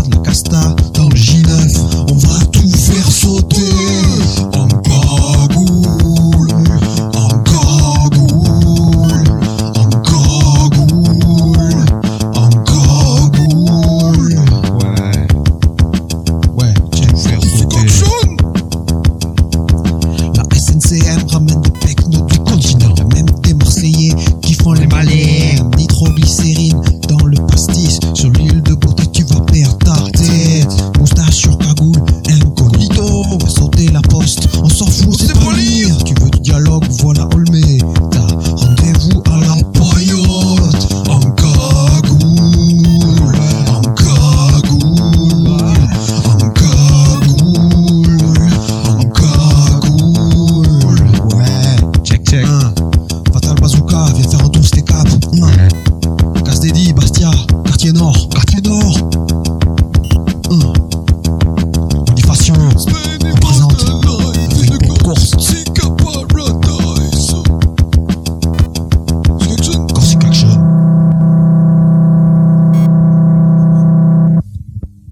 la casta dans le J9. On va tout faire sauter. En cagoule, en cagoule, en cagoule, en cagoule. Ouais, check, faire sauter. La SNCM ramène des technos du continent. Y'a même des Marseillais qui font les malins. Nitroglycérine dans le pastis. Sur l'île de Beauté tu vas perdre ta tête. Moustache sur cagoule, incognito. On va sauter la poste, on s'en fout, c'est pas lire. Tu veux du dialogue, voilà Olmé. T'as rendez-vous à la paillote. En cagoule, en cagoule, en cagoule, en cagoule. Ouais, check, check.